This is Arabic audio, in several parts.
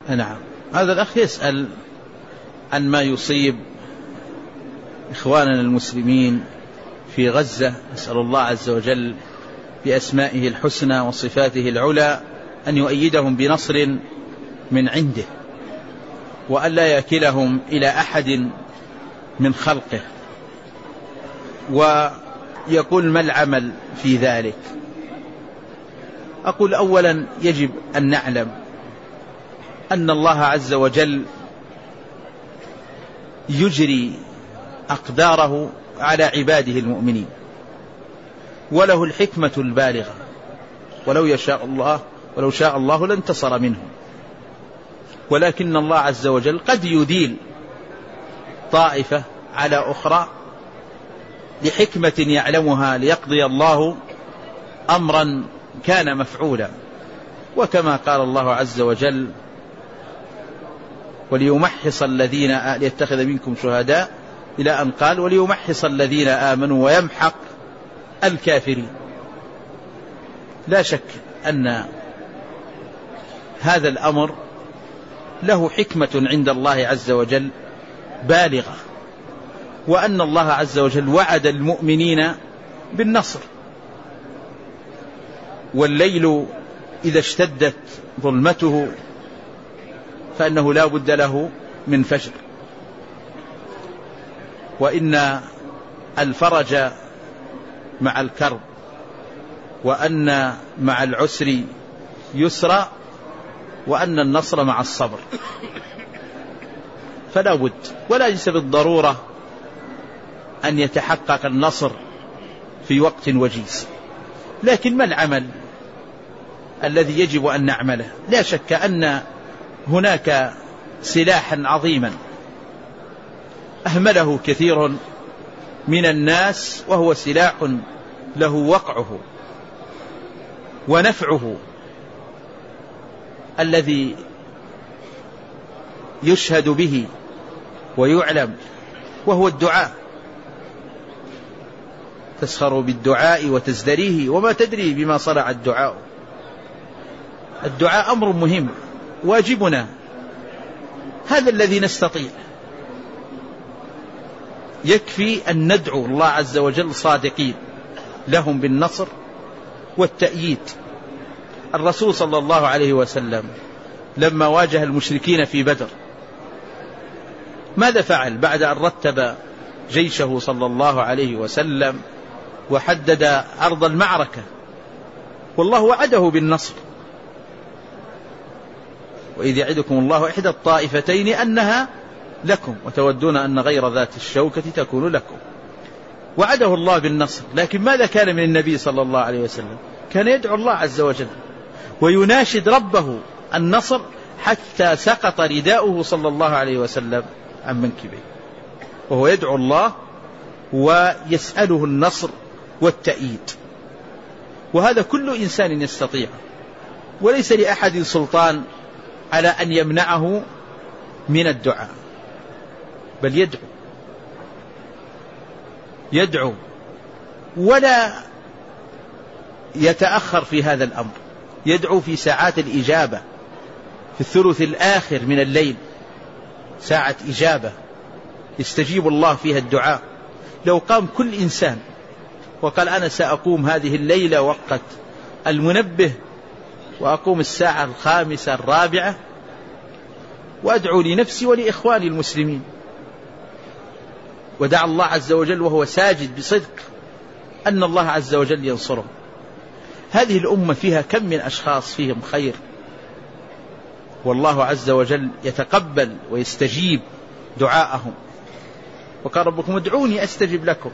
نعم. هذا الأخ يسأل عن ما يصيب إخواننا المسلمين في غزة. نسأل الله عز وجل بأسمائه الحسنى وصفاته العلى أن يؤيدهم بنصر من عنده، وأن لا يكلهم إلى أحد من خلقه. ويقول: ما العمل في ذلك؟ أقول: أولا يجب أن نعلم أن الله عز وجل يجري أقداره على عباده المؤمنين، وله الحكمة البالغة، ولو شاء الله لانتصر منهم، ولكن الله عز وجل قد يديل طائفة على أخرى لحكمة يعلمها، ليقضي الله أمرا كان مفعولا. وكما قال الله عز وجل: وليمحص الذين ليتخذ منكم شهداء، إلى أن قال: وليمحص الذين آمنوا ويمحق الكافرين. لا شك أن هذا الأمر له حكمة عند الله عز وجل بالغة، وأن الله عز وجل وعد المؤمنين بالنصر. والليل إذا اشتدت ظلمته فإنه لا بد له من فجر، وإن الفرج مع الكرب، وأن مع العسر يسرا، وأن النصر مع الصبر. فلا بد، ولا ليس بالضرورة أن يتحقق النصر في وقت وجيز. لكن ما العمل الذي يجب أن نعمله؟ لا شك أن هناك سلاحا عظيما أهمله كثير من الناس، وهو سلاح له وقعه ونفعه الذي يشهد به ويعلم، وهو الدعاء. تسخر بالدعاء وتزدريه وما تدري بما صنع الدعاء. الدعاء أمر مهم، واجبنا، هذا الذي نستطيع. يكفي أن ندعو الله عز وجل صادقين لهم بالنصر والتأييد. الرسول صلى الله عليه وسلم لما واجه المشركين في بدر ماذا فعل بعد أن رتب جيشه صلى الله عليه وسلم وحدد أرض المعركة؟ والله وعده بالنصر: وإذ يعدكم الله إحدى الطائفتين أنها لكم وتودون أن غير ذات الشوكة تكون لكم. وعده الله بالنصر، لكن ماذا كان من النبي صلى الله عليه وسلم؟ كان يدعو الله عز وجل ويناشد ربه النصر، حتى سقط رداؤه صلى الله عليه وسلم عن منكبه، وهو يدعو الله ويسأله النصر والتأييد. وهذا كل إنسان يستطيع، وليس لأحد سلطان على أن يمنعه من الدعاء، بل يدعو ولا يتأخر في هذا الأمر. يدعو في ساعات الإجابة، في الثلث الآخر من الليل ساعة إجابة يستجيب الله فيها الدعاء. لو قام كل إنسان وقال: أنا سأقوم هذه الليلة وقت المنبه، وأقوم الساعة 5 4 وأدعو لنفسي ولإخواني المسلمين، ودعا الله عز وجل وهو ساجد بصدق أن الله عز وجل ينصره. هذه الأمة فيها كم من أشخاص فيهم خير، والله عز وجل يتقبل ويستجيب دعاءهم. وقال ربكم ادعوني أستجب لكم.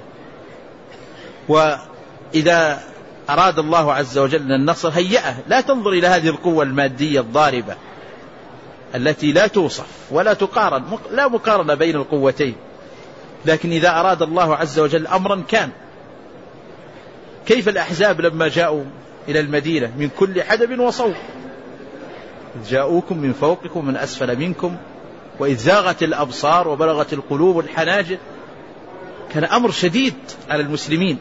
وإذا أراد الله عز وجل النصر هيئه. لا تنظر إلى هذه القوة المادية الضاربة التي لا توصف ولا تقارن، لا مقارنة بين القوتين، لكن إذا أراد الله عز وجل أمرا كان. كيف الأحزاب لما جاءوا إلى المدينة من كل حدب وصوب، جاءوكم من فوقكم من أسفل منكم وإذ زاغت الأبصار وبلغت القلوب الحناجر. كان أمر شديد على المسلمين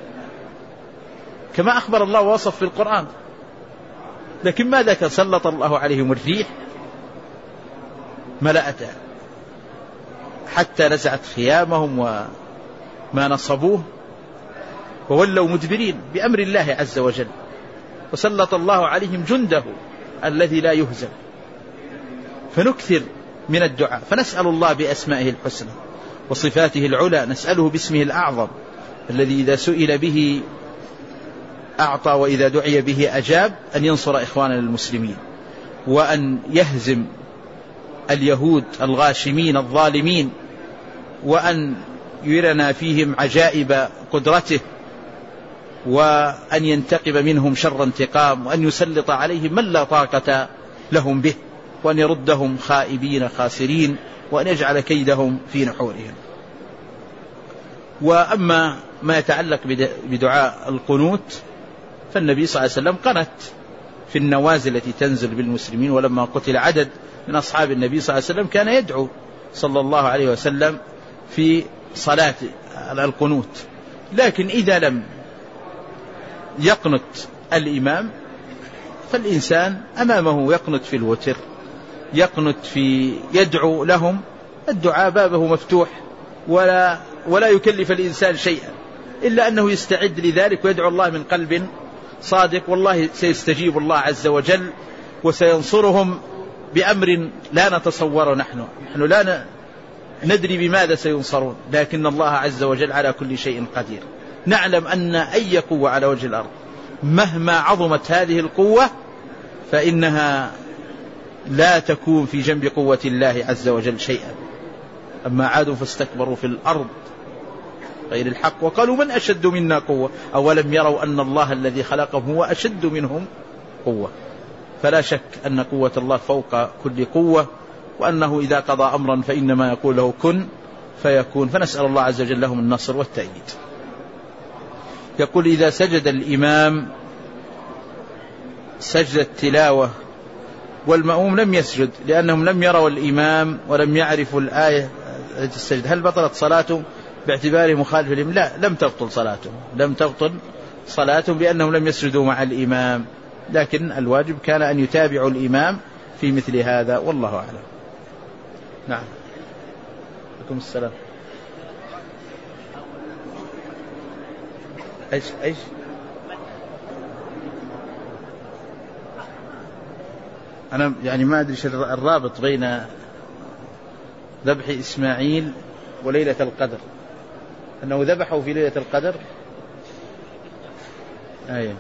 كما أخبر الله ووصف في القرآن. لكن ماذا كان؟ سلط الله عليهم الريح ملأتها حتى نزعت خيامهم وما نصبوه وولوا مدبرين بأمر الله عز وجل، وسلط الله عليهم جنده الذي لا يهزم. فنكثر من الدعاء، فنسأل الله بأسمائه الحسنى وصفاته العلى، نسأله باسمه الأعظم الذي إذا سئل به أعطى وإذا دعي به أجاب، أن ينصر إخواننا المسلمين، وأن يهزم اليهود الغاشمين الظالمين، وأن يرنا فيهم عجائب قدرته، وأن ينتقم منهم شر انتقام، وأن يسلط عليهم من لا طاقة لهم به، وأن يردهم خائبين خاسرين، وأن يجعل كيدهم في نحورهم. وأما ما يتعلق بدعاء القنوت فالنبي صلى الله عليه وسلم قنت في النوازل التي تنزل بالمسلمين، ولما قتل عدد من أصحاب النبي صلى الله عليه وسلم كان يدعو صلى الله عليه وسلم في صلاة القنوت. لكن إذا لم يقنت الإمام فالإنسان أمامه يقنت في الوتر، يقنت في يدعو لهم، الدعاء بابه مفتوح، ولا يكلف الإنسان شيئا إلا أنه يستعد لذلك ويدعو الله من قلب صادق، والله سيستجيب الله عز وجل وسينصرهم بأمر لا نتصور. نحن لا ندري بماذا سينصرون، لكن الله عز وجل على كل شيء قدير. نعلم أن أي قوة على وجه الأرض مهما عظمت هذه القوة فإنها لا تكون في جنب قوة الله عز وجل شيئا. أما عاد فاستكبروا في الأرض غير الحق وقالوا من أشد منا قوة أولم يروا أن الله الذي خلقهم هو أشد منهم قوة. فلا شك أن قوة الله فوق كل قوة، وأنه إذا قضى أمرا فإنما يقول له كن فيكون. فنسأل الله عز وجل لهم النصر والتأييد. يقول إذا سجد الإمام سجدة تلاوة والمأموم لم يسجد لأنهم لم يروا الإمام ولم يعرفوا الآية التي السجد، هل بطلت صلاته باعتباره مخالف الإمام؟ لا، لم تبطل صلاتهم لأنهم لم يسجدوا مع الإمام، لكن الواجب كان أن يتابعوا الإمام في مثل هذا، والله أعلم. نعم. عليكم السلام. ايش انا يعني ما ادري الرابط بين ذبح اسماعيل وليلة القدر، انه ذبحوا في ليلة القدر. ايوه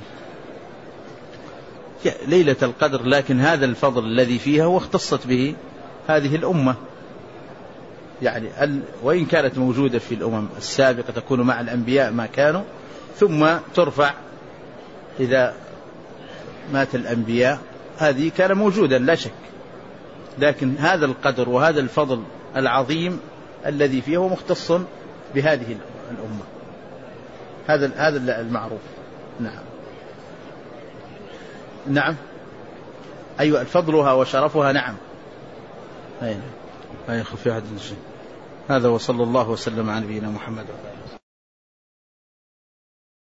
ليلة القدر، لكن هذا الفضل الذي فيها هو اختصت به هذه الأمة، يعني وإن كانت موجودة في الأمم السابقة تكون مع الأنبياء ما كانوا، ثم ترفع إذا مات الأنبياء، هذه كان موجودا لا شك، لكن هذا القدر وهذا الفضل العظيم الذي فيه هو مختص بهذه الأمة، هذا المعروف. نعم أيوة فضلها وشرفها. نعم أي خفي أحد. هذا وصلى الله وسلم على نبينا محمد.